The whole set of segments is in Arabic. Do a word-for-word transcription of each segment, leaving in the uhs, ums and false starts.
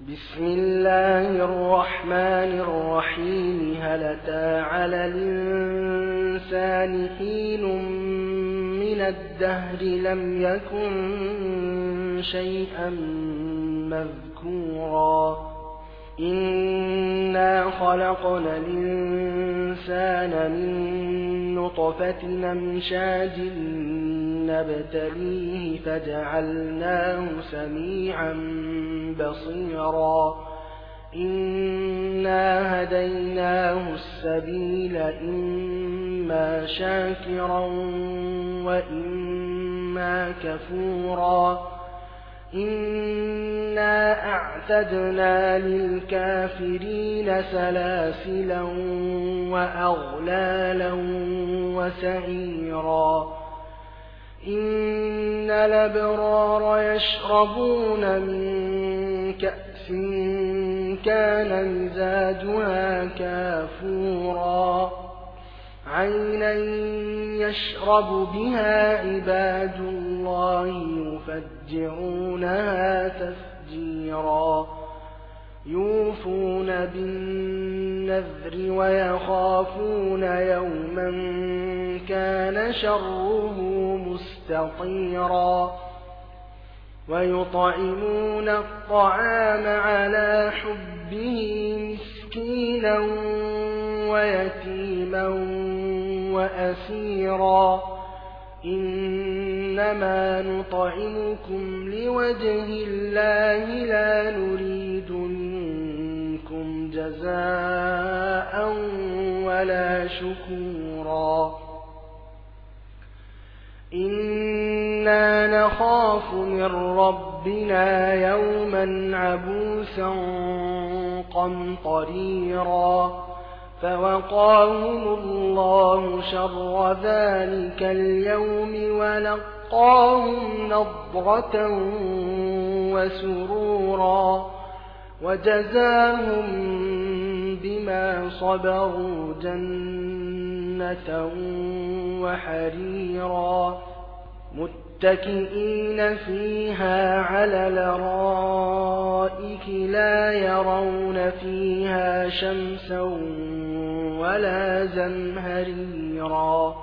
بسم الله الرحمن الرحيم هل أتى على الإنسان حين من الدهر لم يكن شيئا مذكورا إنا خلقنا الإنسان من نطفة أمشاج نبتليه فجعلناه سميعا بصيرا إنا هديناه السبيل إما شاكرا وإما كفورا إنا أعتدنا للكافرين سلاسلا وأغلالا وسعيرا إن الأبرار يشربون من كأس كان مزاجها كافورا عينا يشرب بها عباد الله يفجرونها تفجيرا يوفون بالنذر ويخافون يوما كان شره مستطيرا ويطعمون الطعام على حبه مسكينا ويتيما وأسيرا إنما نطعمكم لوجه الله لا نريد منكم جزاء ولا شكورا إنا نخاف من ربنا يوما عبوسا قمطريرا فوقاهم الله شر ذلك اليوم ولقاهم نضرة وسرورا وجزاهم بما صبروا جنة وحريرا متكئين فيها على الأرائك لا يرون فيها شمسا ولا زمهريرا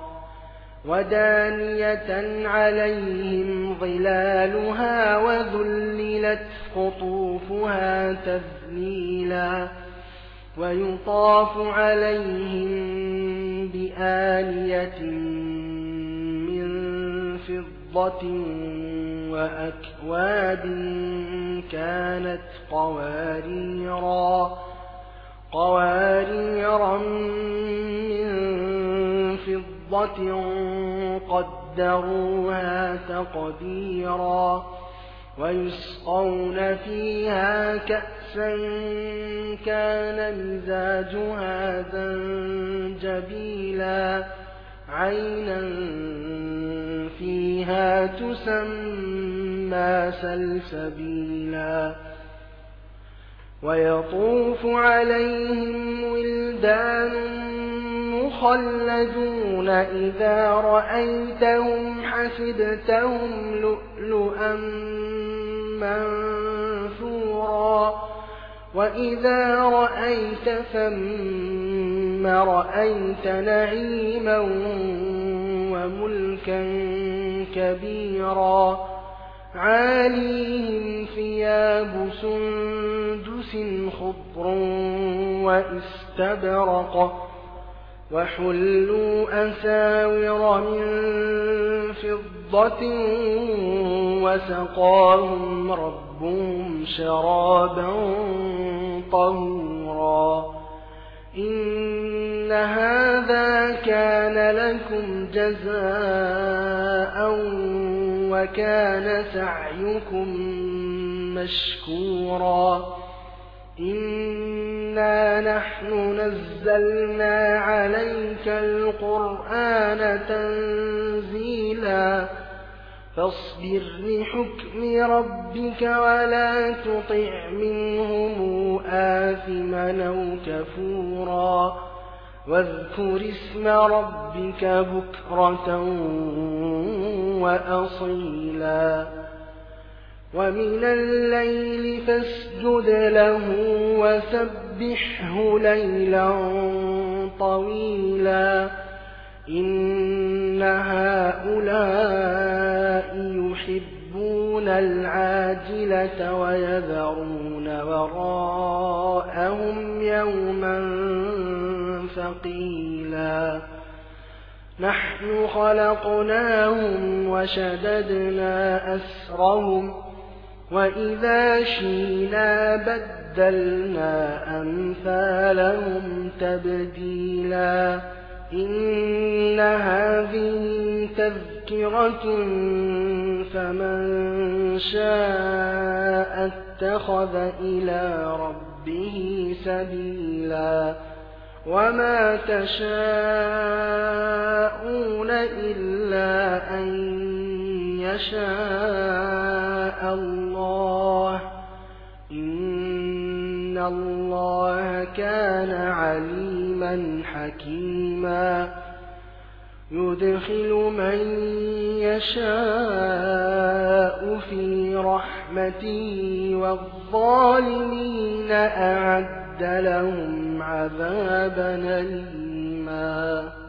ودانية عليهم ظلالها وذللت قطوفها تذليلا ويطاف عليهم بآنية من فضة وأكواب كانت قواريرا قواريرا من فضة قدروها تقديرا ويسقون فيها كأسا كان مزاجها زنجبيلا عينا فيها تسمى سلسبيلا ويطوف عليهم ولدان مخلدون إذا رأيتهم حسبتهم لؤلؤا منثورا وإذا رأيت ثم رأيت نعيما وملكا كبيرا عاليهم ثياب سندس خضر واستبرق وحلوا أساور من فضة وسقاهم ربهم شرابا طهورا إن هذا كان لكم جزاء وكان سعيكم مشكورا إنا نحن نزلنا عليك القرآن تنزيلا فاصبر لحكم ربك ولا تطع منهم آثما أو كفورا واذكر اسم ربك بكرة وأصيلا ومن الليل فاسجد له وسبحه ليلا طويلا إن هؤلاء يحبون العاجلة ويذرون وراءهم يوما ثقيلا نحن خلقناهم وشددنا أسرهم وإذا شئنا بدلنا أمثالهم تبديلا إن هذه تذكرة فمن شاء اتخذ إلى ربه سبيلا وما تشاءون إلا أن يشاء الله إن الله كان عليما حكيما يدخل من يشاء في رحمته والظالمين أعد لهم عذابا أليما